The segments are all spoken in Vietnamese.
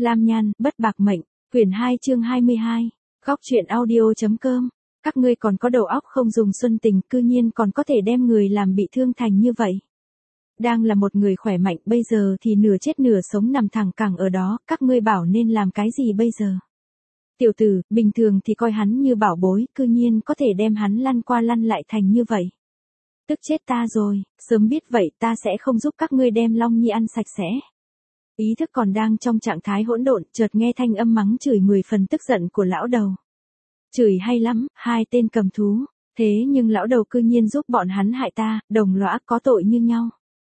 Lam Nhan, Bất Bạc Mệnh, quyển 2 chương 22. Góc truyện audio.com. Các ngươi còn có đầu óc không dùng xuân tình, cư nhiên còn có thể đem người làm bị thương thành như vậy. Đang là một người khỏe mạnh, bây giờ thì nửa chết nửa sống nằm thẳng cẳng ở đó, các ngươi bảo nên làm cái gì bây giờ? Tiểu tử, bình thường thì coi hắn như bảo bối, cư nhiên có thể đem hắn lăn qua lăn lại thành như vậy. Tức chết ta rồi, sớm biết vậy ta sẽ không giúp các ngươi đem Long Nhi ăn sạch sẽ. Ý thức còn đang trong trạng thái hỗn độn, chợt nghe thanh âm mắng chửi 10 phần tức giận của lão đầu. Chửi hay lắm, hai tên cầm thú, thế nhưng lão đầu cư nhiên giúp bọn hắn hại ta, đồng lõa có tội như nhau.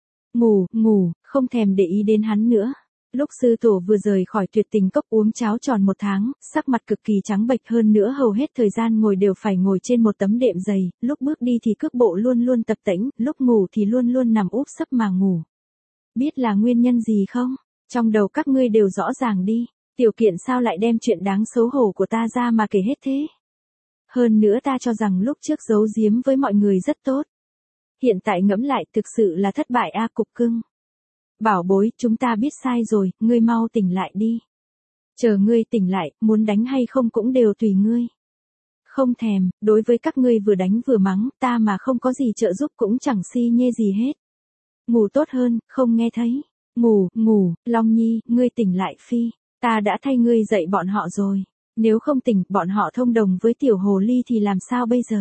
Ngủ, không thèm để ý đến hắn nữa. Lúc sư tổ vừa rời khỏi tuyệt tình cốc uống cháo tròn 1 tháng, sắc mặt cực kỳ trắng bệch, hơn nữa hầu hết thời gian ngồi đều phải ngồi trên một tấm đệm dày, lúc bước đi thì cước bộ luôn luôn tập tễnh, lúc ngủ thì luôn luôn nằm úp sấp mà ngủ. Biết là nguyên nhân gì không? Trong đầu các ngươi đều rõ ràng đi, Tiểu Kiện sao lại đem chuyện đáng xấu hổ của ta ra mà kể hết thế? Hơn nữa ta cho rằng lúc trước giấu giếm với mọi người rất tốt. Hiện tại ngẫm lại thực sự là thất bại a cục cưng. Bảo bối, chúng ta biết sai rồi, ngươi mau tỉnh lại đi. Chờ ngươi tỉnh lại, muốn đánh hay không cũng đều tùy ngươi. Không thèm, đối với các ngươi vừa đánh vừa mắng, ta mà không có gì trợ giúp cũng chẳng si nhê gì hết. Ngủ tốt hơn, không nghe thấy. Ngủ, Long Nhi, ngươi tỉnh lại phi. Ta đã thay ngươi dạy bọn họ rồi. Nếu không tỉnh, bọn họ thông đồng với tiểu hồ ly thì làm sao bây giờ?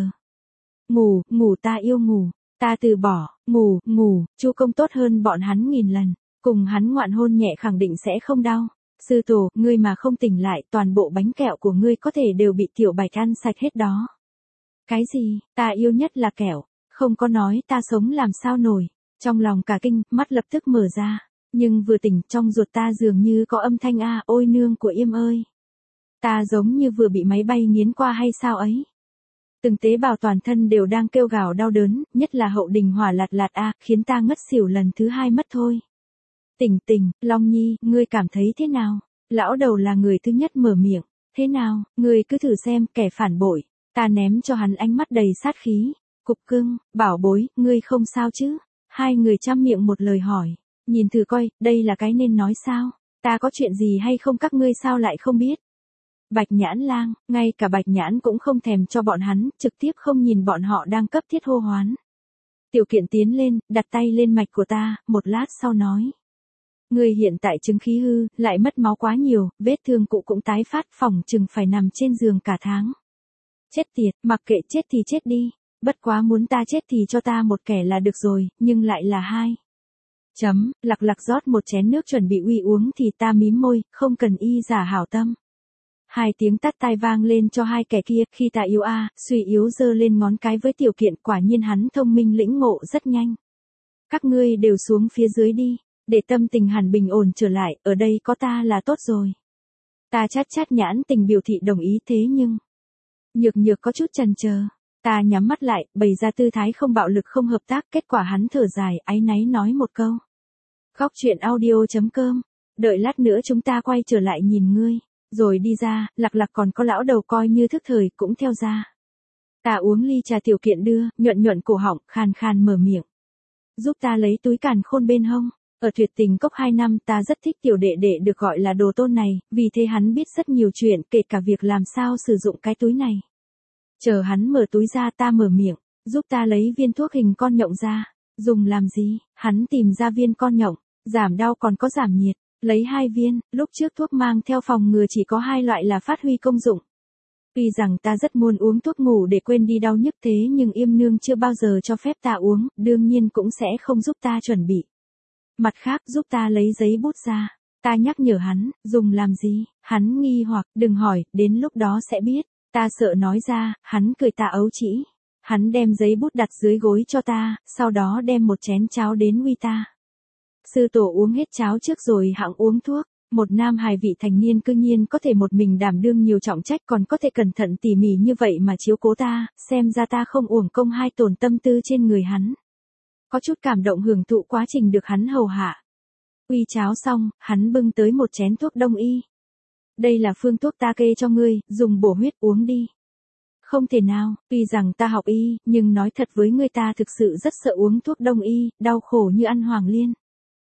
Ngủ ta yêu ngủ. Ta từ bỏ, ngủ, Chu Công tốt hơn bọn hắn 1000 lần. Cùng hắn ngoạn hôn nhẹ khẳng định sẽ không đau. Sư tổ, ngươi mà không tỉnh lại, toàn bộ bánh kẹo của ngươi có thể đều bị tiểu bạch ăn sạch hết đó. Cái gì, ta yêu nhất là kẹo. Không có nói ta sống làm sao nổi. Trong lòng cả kinh, mắt lập tức mở ra. Nhưng vừa tỉnh, trong ruột ta dường như có âm thanh a, ôi nương của Yêm ơi. Ta giống như vừa bị máy bay nghiến qua hay sao ấy. Từng tế bào toàn thân đều đang kêu gào đau đớn, nhất là hậu đình hỏa lạt a, khiến ta ngất xỉu lần thứ 2 mất thôi. Tỉnh, Long Nhi, ngươi cảm thấy thế nào? Lão đầu là người thứ nhất mở miệng. Thế nào, ngươi cứ thử xem, kẻ phản bội. Ta ném cho hắn ánh mắt đầy sát khí. Cục cưng, bảo bối, ngươi không sao chứ? Hai người chăm miệng một lời hỏi. Nhìn thử coi, đây là cái nên nói sao? Ta có chuyện gì hay không các ngươi sao lại không biết? Bạch Nhãn Lang, ngay cả Bạch Nhãn cũng không thèm cho bọn hắn, trực tiếp không nhìn bọn họ đang cấp thiết hô hoán. Tiểu Kiện tiến lên, đặt tay lên mạch của ta, một lát sau nói. Ngươi hiện tại chứng khí hư, lại mất máu quá nhiều, vết thương cụ cũng tái phát, phỏng chừng phải nằm trên giường cả tháng. Chết tiệt, mặc kệ chết thì chết đi, bất quá muốn ta chết thì cho ta một kẻ là được rồi, nhưng lại là hai. Lặc rót một chén nước chuẩn bị uy uống thì ta mím môi, không cần y giả hảo tâm. 2 tiếng tắt tai vang lên cho hai kẻ kia, khi ta yếu suy yếu giơ lên ngón cái với Tiểu Kiện, quả nhiên hắn thông minh lĩnh ngộ rất nhanh. Các ngươi đều xuống phía dưới đi, để tâm tình hẳn bình ổn trở lại, ở đây có ta là tốt rồi. Ta chát Nhãn Tình biểu thị đồng ý, thế nhưng Nhược có chút chần chờ. Ta nhắm mắt lại, bày ra tư thái không bạo lực không hợp tác, kết quả hắn thở dài, áy náy nói một câu. Góc truyện audio.com, đợi lát nữa chúng ta quay trở lại nhìn ngươi. Rồi đi ra, lặc còn có lão đầu coi như thức thời cũng theo ra. Ta uống ly trà Tiểu Kiện đưa, nhuận cổ họng, khàn mở miệng. Giúp ta lấy túi càn khôn bên hông. Ở tuyệt tình cốc 2 năm ta rất thích tiểu đệ đệ được gọi là đồ tôn này, vì thế hắn biết rất nhiều chuyện, kể cả việc làm sao sử dụng cái túi này. Chờ hắn mở túi ra ta mở miệng, giúp ta lấy viên thuốc hình con nhộng ra. Dùng làm gì? Hắn tìm ra viên con nhộng, giảm đau còn có giảm nhiệt. Lấy 2 viên, lúc trước thuốc mang theo phòng ngừa chỉ có 2 loại là phát huy công dụng. Tuy rằng ta rất muốn uống thuốc ngủ để quên đi đau nhức thế nhưng Yêm nương chưa bao giờ cho phép ta uống, đương nhiên cũng sẽ không giúp ta chuẩn bị. Mặt khác giúp ta lấy giấy bút ra. Ta nhắc nhở hắn, dùng làm gì? Hắn nghi hoặc, đừng hỏi, đến lúc đó sẽ biết. Ta sợ nói ra, hắn cười ta ấu trĩ. Hắn đem giấy bút đặt dưới gối cho ta, sau đó đem một chén cháo đến uy ta. Sư tổ uống hết cháo trước rồi hẵng uống thuốc. Một nam hài vị thành niên cư nhiên có thể một mình đảm đương nhiều trọng trách, còn có thể cẩn thận tỉ mỉ như vậy mà chiếu cố ta, xem ra ta không uổng công hai tổn tâm tư trên người hắn. Có chút cảm động hưởng thụ quá trình được hắn hầu hạ. Uy cháo xong, hắn bưng tới một chén thuốc đông y. Đây là phương thuốc ta kê cho ngươi, dùng bổ huyết uống đi. Không thể nào, tuy rằng ta học y, nhưng nói thật với ngươi ta thực sự rất sợ uống thuốc đông y, đau khổ như ăn hoàng liên.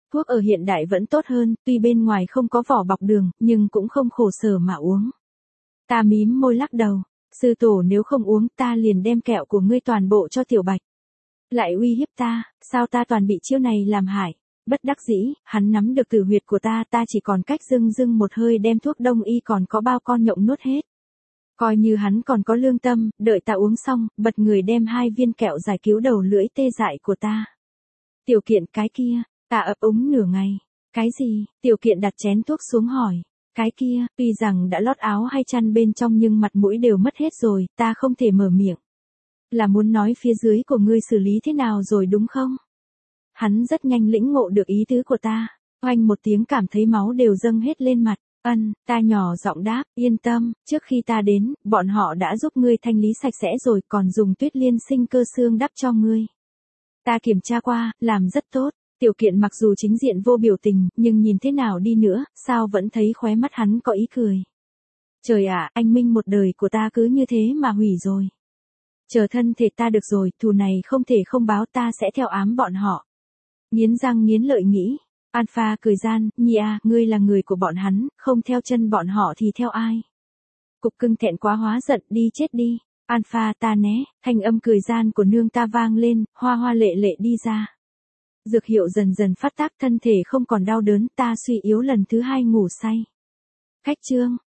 Thuốc ở hiện đại vẫn tốt hơn, tuy bên ngoài không có vỏ bọc đường, nhưng cũng không khổ sở mà uống. Ta mím môi lắc đầu. Sư tổ nếu không uống ta liền đem kẹo của ngươi toàn bộ cho Tiểu Bạch. Lại uy hiếp ta, sao ta toàn bị chiêu này làm hại. Bất đắc dĩ, hắn nắm được tử huyệt của ta chỉ còn cách dưng dưng một hơi đem thuốc đông y còn có bao con nhộng nuốt hết. Coi như hắn còn có lương tâm, đợi ta uống xong, bật người đem 2 viên kẹo giải cứu đầu lưỡi tê dại của ta. Tiểu Kiện cái kia, ta ấp úng nửa ngày. Cái gì? Tiểu Kiện đặt chén thuốc xuống hỏi. Cái kia, tuy rằng đã lót áo hay chăn bên trong nhưng mặt mũi đều mất hết rồi, ta không thể mở miệng. Là muốn nói phía dưới của ngươi xử lý thế nào rồi đúng không? Hắn rất nhanh lĩnh ngộ được ý tứ của ta. Oanh một tiếng cảm thấy máu đều dâng hết lên mặt. Ta nhỏ giọng đáp, yên tâm, trước khi ta đến, bọn họ đã giúp ngươi thanh lý sạch sẽ rồi còn dùng Tuyết Liên sinh cơ xương đắp cho ngươi. Ta kiểm tra qua, làm rất tốt. Tiểu Kiện mặc dù chính diện vô biểu tình, nhưng nhìn thế nào đi nữa, sao vẫn thấy khóe mắt hắn có ý cười. Trời ạ, anh Minh một đời của ta cứ như thế mà hủy rồi. Chờ thân thể ta được rồi, thù này không thể không báo, ta sẽ theo ám bọn họ. Nghiến răng nghiến lợi nghĩ. Alpha cười gian, Nhi à, ngươi là người của bọn hắn, không theo chân bọn họ thì theo ai? Cục Cưng thẹn quá hóa giận, đi chết đi. Alpha ta né, thanh âm cười gian của nương ta vang lên, hoa hoa lệ lệ đi ra. Dược hiệu dần dần phát tác, thân thể không còn đau đớn, ta suy yếu lần thứ 2 ngủ say. Khách trương,